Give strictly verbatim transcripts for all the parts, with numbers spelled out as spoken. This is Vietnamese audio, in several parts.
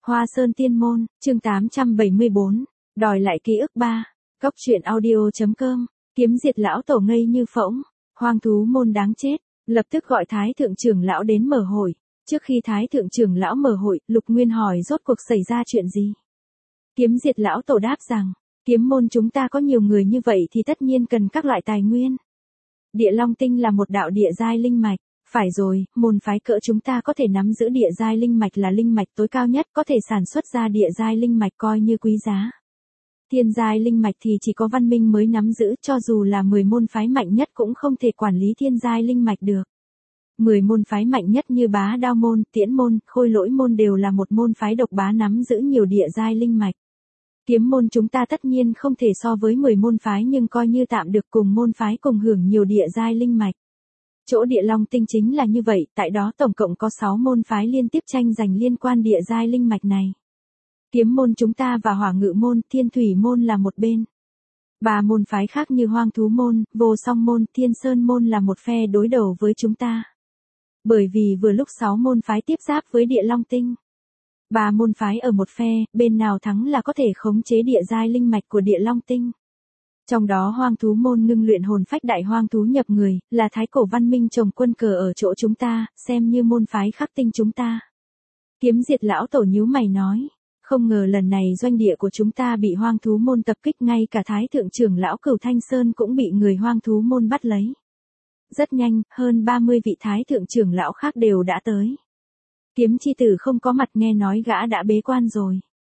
Hoa Sơn Tiên Môn, chương tám trăm bảy mươi bốn, đòi lại ký ức ba. Cốc truyện audio.com, kiếm diệt lão tổ ngây như phỗng, hoang thú môn đáng chết, lập tức gọi Thái Thượng trưởng lão đến mở hội. Trước khi Thái Thượng trưởng lão mở hội, Lục Nguyên hỏi rốt cuộc xảy ra chuyện gì. Kiếm diệt lão tổ đáp rằng, kiếm môn chúng ta có nhiều người như vậy thì tất nhiên cần các loại tài nguyên. Địa Long Tinh là một đạo địa giai linh mạch. Phải rồi, môn phái cỡ chúng ta có thể nắm giữ địa giai linh mạch là linh mạch tối cao nhất, có thể sản xuất ra địa giai linh mạch coi như quý giá. Thiên giai linh mạch thì chỉ có văn minh mới nắm giữ, cho dù là mười môn phái mạnh nhất cũng không thể quản lý thiên giai linh mạch được. mười môn phái mạnh nhất như Bá Đao môn, Tiễn môn, Khôi Lỗi môn đều là một môn phái độc bá nắm giữ nhiều địa giai linh mạch. Kiếm môn chúng ta tất nhiên không thể so với mười môn phái nhưng coi như tạm được, cùng môn phái cùng hưởng nhiều địa giai linh mạch. Chỗ Địa Long Tinh chính là như vậy, tại đó tổng cộng có sáu môn phái liên tiếp tranh giành liên quan địa giai linh mạch này. Kiếm môn chúng ta và Hỏa Ngự môn, Thiên Thủy môn là một bên. Ba môn phái khác như Hoang Thú môn, Vô Song môn, Thiên Sơn môn là một phe đối đầu với chúng ta. Bởi vì vừa lúc sáu môn phái tiếp giáp với Địa Long Tinh. Ba môn phái ở một phe, bên nào thắng là có thể khống chế địa giai linh mạch của Địa Long Tinh. Trong đó Hoang Thú môn ngưng luyện hồn phách đại hoang thú nhập người, là thái cổ văn minh trồng quân cờ ở chỗ chúng ta, xem như môn phái khắc tinh chúng ta. Kiếm diệt lão tổ nhíu mày nói, không ngờ lần này doanh địa của chúng ta bị Hoang Thú môn tập kích, ngay cả Thái Thượng trưởng lão Cửu Thanh Sơn cũng bị người Hoang Thú môn bắt lấy. Rất nhanh, hơn ba mươi vị Thái Thượng trưởng lão khác đều đã tới. Kiếm chi tử không có mặt, nghe nói gã đã bế quan rồi.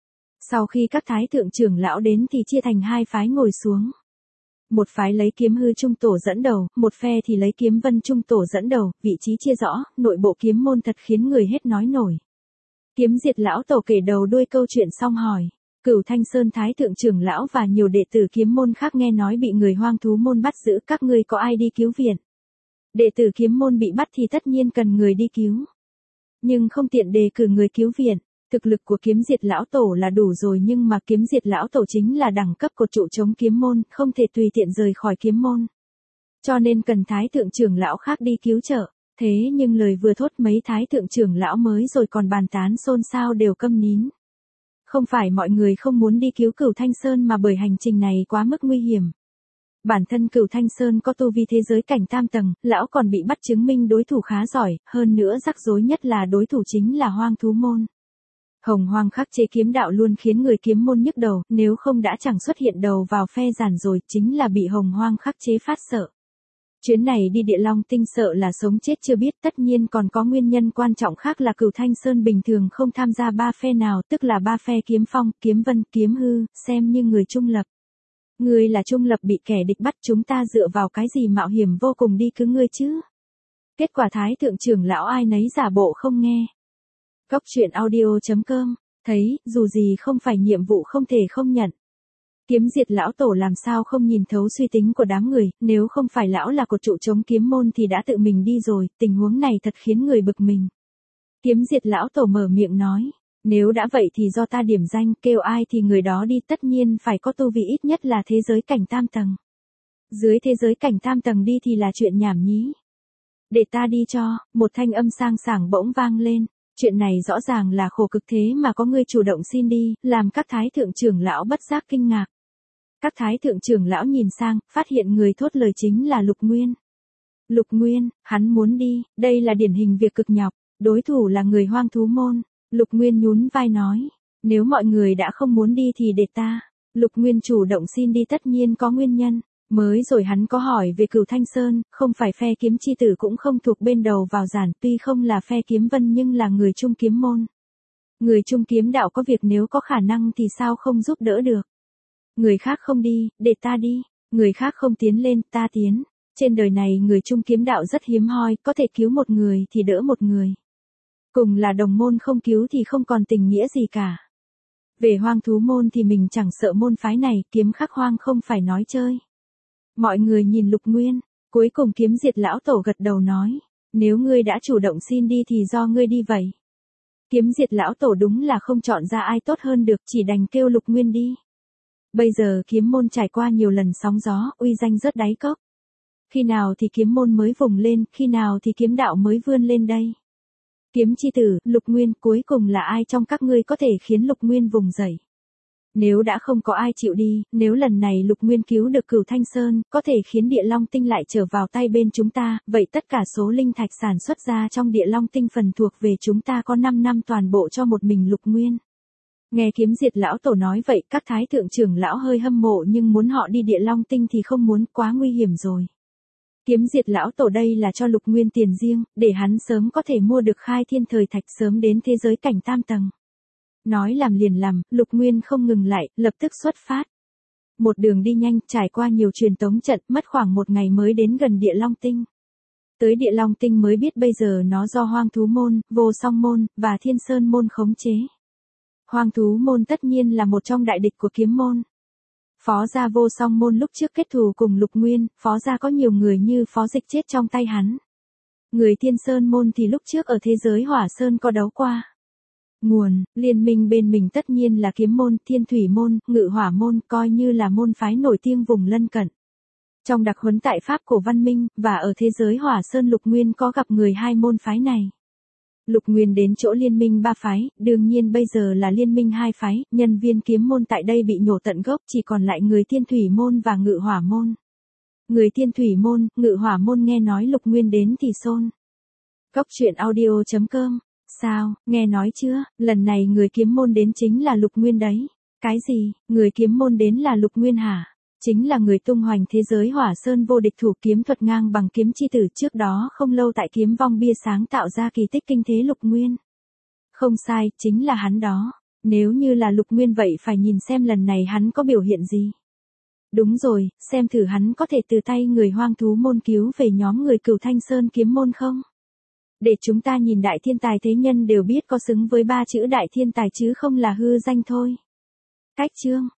Sau khi các Thái Thượng trưởng lão đến thì chia thành hai phái ngồi xuống. Một phái lấy Kiếm Hư Trung Tổ dẫn đầu, một phe thì lấy Kiếm Vân Trung Tổ dẫn đầu, vị trí chia rõ, nội bộ kiếm môn thật khiến người hết nói nổi. Kiếm diệt lão tổ kể đầu đuôi câu chuyện xong hỏi, Cửu Thanh Sơn Thái Thượng trưởng lão và nhiều đệ tử kiếm môn khác nghe nói bị người Hoang Thú môn bắt giữ, các ngươi có ai đi cứu viện? Đệ tử kiếm môn bị bắt thì tất nhiên cần người đi cứu. Nhưng không tiện đề cử người cứu viện. Thực lực của kiếm diệt lão tổ là đủ rồi, nhưng mà kiếm diệt lão tổ chính là đẳng cấp của trụ chống kiếm môn, không thể tùy tiện rời khỏi kiếm môn. Cho nên cần Thái Thượng trưởng lão khác đi cứu trợ. Thế nhưng lời vừa thốt mấy Thái Thượng trưởng lão mới rồi còn bàn tán xôn xao đều câm nín. Không phải mọi người không muốn đi cứu Cửu Thanh Sơn mà bởi hành trình này quá mức nguy hiểm. Bản thân Cửu Thanh Sơn có tu vi thế giới cảnh tam tầng, lão còn bị bắt chứng minh đối thủ khá giỏi, hơn nữa rắc rối nhất là đối thủ chính là Hoang Thú môn. Hồng Hoang khắc chế kiếm đạo luôn khiến người kiếm môn nhức đầu, nếu không đã chẳng xuất hiện đầu vào phe giàn rồi, chính là bị Hồng Hoang khắc chế phát sợ. Chuyến này đi Địa Long Tinh sợ là sống chết chưa biết, tất nhiên còn có nguyên nhân quan trọng khác là Cửu Thanh Sơn bình thường không tham gia ba phe nào, tức là ba phe Kiếm Phong, Kiếm Vân, Kiếm Hư, xem như người trung lập. Người là trung lập bị kẻ địch bắt, chúng ta dựa vào cái gì mạo hiểm vô cùng đi cứu ngươi chứ? Kết quả Thái Thượng trưởng lão ai nấy giả bộ không nghe. Cốc truyện audio.com, thấy, dù gì không phải nhiệm vụ không thể không nhận. Kiếm diệt lão tổ làm sao không nhìn thấu suy tính của đám người, nếu không phải lão là cột trụ chống kiếm môn thì đã tự mình đi rồi, tình huống này thật khiến người bực mình. Kiếm diệt lão tổ mở miệng nói, nếu đã vậy thì do ta điểm danh, kêu ai thì người đó đi, tất nhiên phải có tu vi ít nhất là thế giới cảnh tam tầng. Dưới thế giới cảnh tam tầng đi thì là chuyện nhảm nhí. Để ta đi cho, một thanh âm sang sảng bỗng vang lên. Chuyện này rõ ràng là khổ cực thế mà có người chủ động xin đi, làm các Thái Thượng trưởng lão bất giác kinh ngạc. Các Thái Thượng trưởng lão nhìn sang, phát hiện người thốt lời chính là Lục Nguyên. Lục Nguyên, hắn muốn đi, đây là điển hình việc cực nhọc, đối thủ là người Hoang Thú môn. Lục Nguyên nhún vai nói, nếu mọi người đã không muốn đi thì để ta. Lục Nguyên chủ động xin đi tất nhiên có nguyên nhân. Mới rồi hắn có hỏi về Cửu Thanh Sơn, không phải phe kiếm chi tử cũng không thuộc bên đầu vào giản, tuy không là phe kiếm vân nhưng là người trung kiếm môn. Người trung kiếm đạo có việc nếu có khả năng thì sao không giúp đỡ được. Người khác không đi, để ta đi, người khác không tiến lên, ta tiến. Trên đời này người trung kiếm đạo rất hiếm hoi, có thể cứu một người thì đỡ một người. Cùng là đồng môn không cứu thì không còn tình nghĩa gì cả. Về Hoang Thú môn thì mình chẳng sợ môn phái này, kiếm khắc hoang không phải nói chơi. Mọi người nhìn Lục Nguyên, cuối cùng kiếm diệt lão tổ gật đầu nói, nếu ngươi đã chủ động xin đi thì do ngươi đi vậy. Kiếm diệt lão tổ đúng là không chọn ra ai tốt hơn được, chỉ đành kêu Lục Nguyên đi. Bây giờ kiếm môn trải qua nhiều lần sóng gió, uy danh rớt đáy cốc. Khi nào thì kiếm môn mới vùng lên, khi nào thì kiếm đạo mới vươn lên đây. Kiếm chi tử, Lục Nguyên, cuối cùng là ai trong các ngươi có thể khiến Lục Nguyên vùng dậy? Nếu đã không có ai chịu đi, nếu lần này Lục Nguyên cứu được Cửu Thanh Sơn, có thể khiến địa long tinh lại trở vào tay bên chúng ta, vậy tất cả số linh thạch sản xuất ra trong địa long tinh phần thuộc về chúng ta có năm năm toàn bộ cho một mình Lục Nguyên. Nghe Kiếm Diệt lão tổ nói vậy, các thái thượng trưởng lão hơi hâm mộ nhưng muốn họ đi địa long tinh thì không muốn, quá nguy hiểm rồi. Kiếm Diệt lão tổ đây là cho Lục Nguyên tiền riêng, để hắn sớm có thể mua được khai thiên thời thạch, sớm đến thế giới cảnh tam tầng. Nói làm liền làm, Lục Nguyên không ngừng lại, lập tức xuất phát. Một đường đi nhanh, trải qua nhiều truyền tống trận, mất khoảng một ngày mới đến gần địa long tinh. Tới địa long tinh mới biết bây giờ nó do Hoang Thú Môn, Vô Song Môn, và Thiên Sơn Môn khống chế. Hoang Thú Môn tất nhiên là một trong đại địch của Kiếm Môn. Phó gia Vô Song Môn lúc trước kết thù cùng Lục Nguyên, Phó gia có nhiều người như Phó Dịch chết trong tay hắn. Người Thiên Sơn Môn thì lúc trước ở thế giới Hỏa Sơn có đấu qua. Nguồn, liên minh bên mình tất nhiên là Kiếm Môn, Thiên Thủy Môn, Ngự Hỏa Môn, coi như là môn phái nổi tiếng vùng lân cận. Trong đặc huấn tại Pháp cổ văn minh, và ở thế giới Hỏa Sơn Lục Nguyên có gặp người hai môn phái này. Lục Nguyên đến chỗ liên minh ba phái, đương nhiên bây giờ là liên minh hai phái, nhân viên Kiếm Môn tại đây bị nhổ tận gốc, chỉ còn lại người Thiên Thủy Môn và Ngự Hỏa Môn. Người Thiên Thủy Môn, Ngự Hỏa Môn nghe nói Lục Nguyên đến thì xôn. Cốc truyện audio chấm com. Sao, nghe nói chưa, lần này người Kiếm Môn đến chính là Lục Nguyên đấy. Cái gì, người Kiếm Môn đến là Lục Nguyên hả? Chính là người tung hoành thế giới Hỏa Sơn vô địch thủ kiếm thuật ngang bằng kiếm chi tử, trước đó không lâu tại Kiếm Vong bia sáng tạo ra kỳ tích kinh thế Lục Nguyên. Không sai, chính là hắn đó. Nếu như là Lục Nguyên vậy phải nhìn xem lần này hắn có biểu hiện gì. Đúng rồi, xem thử hắn có thể từ tay người Hoang Thú Môn cứu về nhóm người Cửu Thanh Sơn Kiếm Môn không? Để chúng ta nhìn đại thiên tài thế nhân đều biết có xứng với ba chữ đại thiên tài chứ không là hư danh thôi. Cách chương